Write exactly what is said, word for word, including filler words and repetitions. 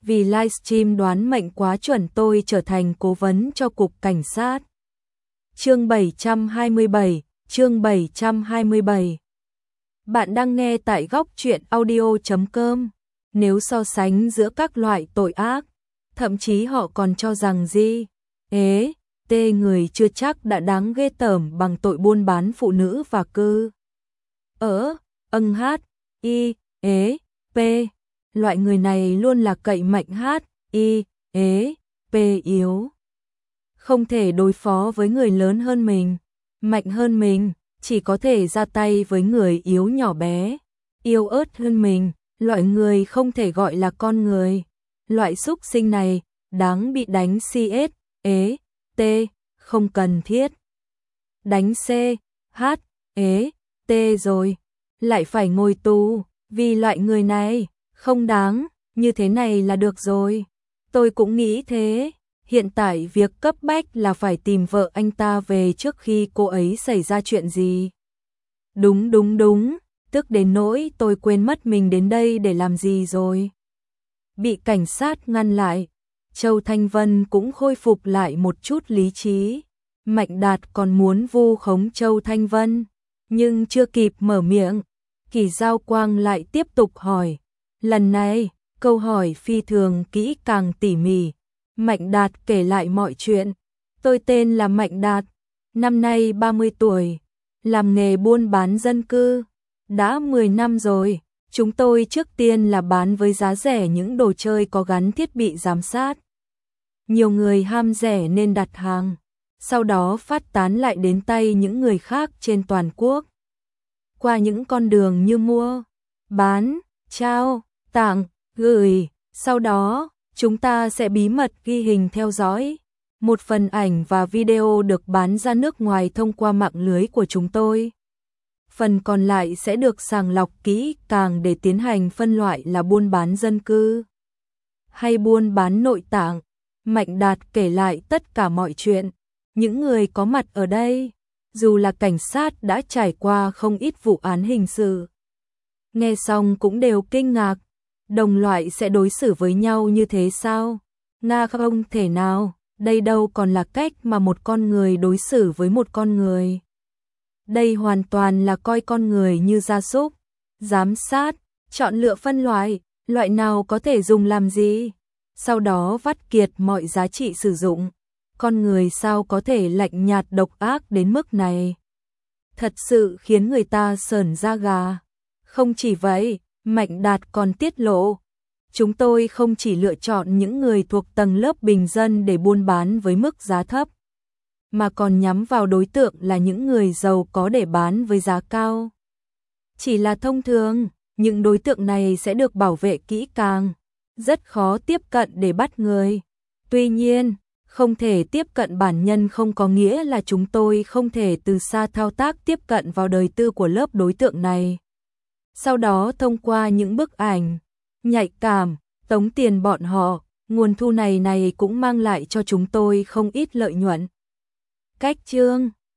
vì livestream đoán mệnh quá chuẩn tôi trở thành cố vấn cho cục cảnh sát. Chương bảy trăm hai mươi bảy, chương bảy trăm hai mươi bảy. Bạn đang nghe tại góc truyện audio chấm com. Nếu so sánh giữa các loại tội ác, thậm chí họ còn cho rằng gì? Ế, tê người chưa chắc đã đáng ghê tởm bằng tội buôn bán phụ nữ và cư. Ở, âng hát, y, ế, p. Loại người này luôn là cậy mạnh hát, y, ế, p yếu. Không thể đối phó với người lớn hơn mình, mạnh hơn mình, chỉ có thể ra tay với người yếu nhỏ bé, yếu ớt hơn mình, loại người không thể gọi là con người. Loại xúc sinh này, đáng bị đánh cs, ế, t, không cần thiết. Đánh c, h, ế, t rồi, lại phải ngồi tù, vì loại người này, không đáng, như thế này là được rồi. Tôi cũng nghĩ thế, hiện tại việc cấp bách là phải tìm vợ anh ta về trước khi cô ấy xảy ra chuyện gì. Đúng đúng đúng, tức đến nỗi tôi quên mất mình đến đây để làm gì rồi. Bị cảnh sát ngăn lại, Châu Thanh Vân cũng khôi phục lại một chút lý trí. Mạnh Đạt còn muốn vu khống Châu Thanh Vân, nhưng chưa kịp mở miệng, Kỳ Giao Quang lại tiếp tục hỏi. Lần này, câu hỏi phi thường kỹ càng tỉ mỉ. Mạnh Đạt kể lại mọi chuyện. Tôi tên là Mạnh Đạt, năm nay ba mươi tuổi, làm nghề buôn bán dân cư. Đã mười năm rồi, chúng tôi trước tiên là bán với giá rẻ những đồ chơi có gắn thiết bị giám sát. Nhiều người ham rẻ nên đặt hàng, sau đó phát tán lại đến tay những người khác trên toàn quốc. Qua những con đường như mua, bán, trao, tặng, gửi, sau đó chúng ta sẽ bí mật ghi hình theo dõi. Một phần ảnh và video được bán ra nước ngoài thông qua mạng lưới của chúng tôi. Phần còn lại sẽ được sàng lọc kỹ càng để tiến hành phân loại là buôn bán dân cư hay buôn bán nội tạng. Mạnh Đạt kể lại tất cả mọi chuyện. Những người có mặt ở đây, dù là cảnh sát đã trải qua không ít vụ án hình sự, nghe xong cũng đều kinh ngạc. Đồng loại sẽ đối xử với nhau như thế sao? Nga không thể nào, đây đâu còn là cách mà một con người đối xử với một con người. Đây hoàn toàn là coi con người như gia súc, giám sát, chọn lựa phân loại, loại nào có thể dùng làm gì, sau đó vắt kiệt mọi giá trị sử dụng. Con người sao có thể lạnh nhạt độc ác đến mức này? Thật sự khiến người ta sởn da gà. Không chỉ vậy, Mạnh Đạt còn tiết lộ, chúng tôi không chỉ lựa chọn những người thuộc tầng lớp bình dân để buôn bán với mức giá thấp, mà còn nhắm vào đối tượng là những người giàu có để bán với giá cao. Chỉ là thông thường, những đối tượng này sẽ được bảo vệ kỹ càng, rất khó tiếp cận để bắt người. Tuy nhiên, không thể tiếp cận bản nhân không có nghĩa là chúng tôi không thể từ xa thao tác tiếp cận vào đời tư của lớp đối tượng này. Sau đó thông qua những bức ảnh nhạy cảm, tống tiền bọn họ, nguồn thu này này cũng mang lại cho chúng tôi không ít lợi nhuận. Cách chương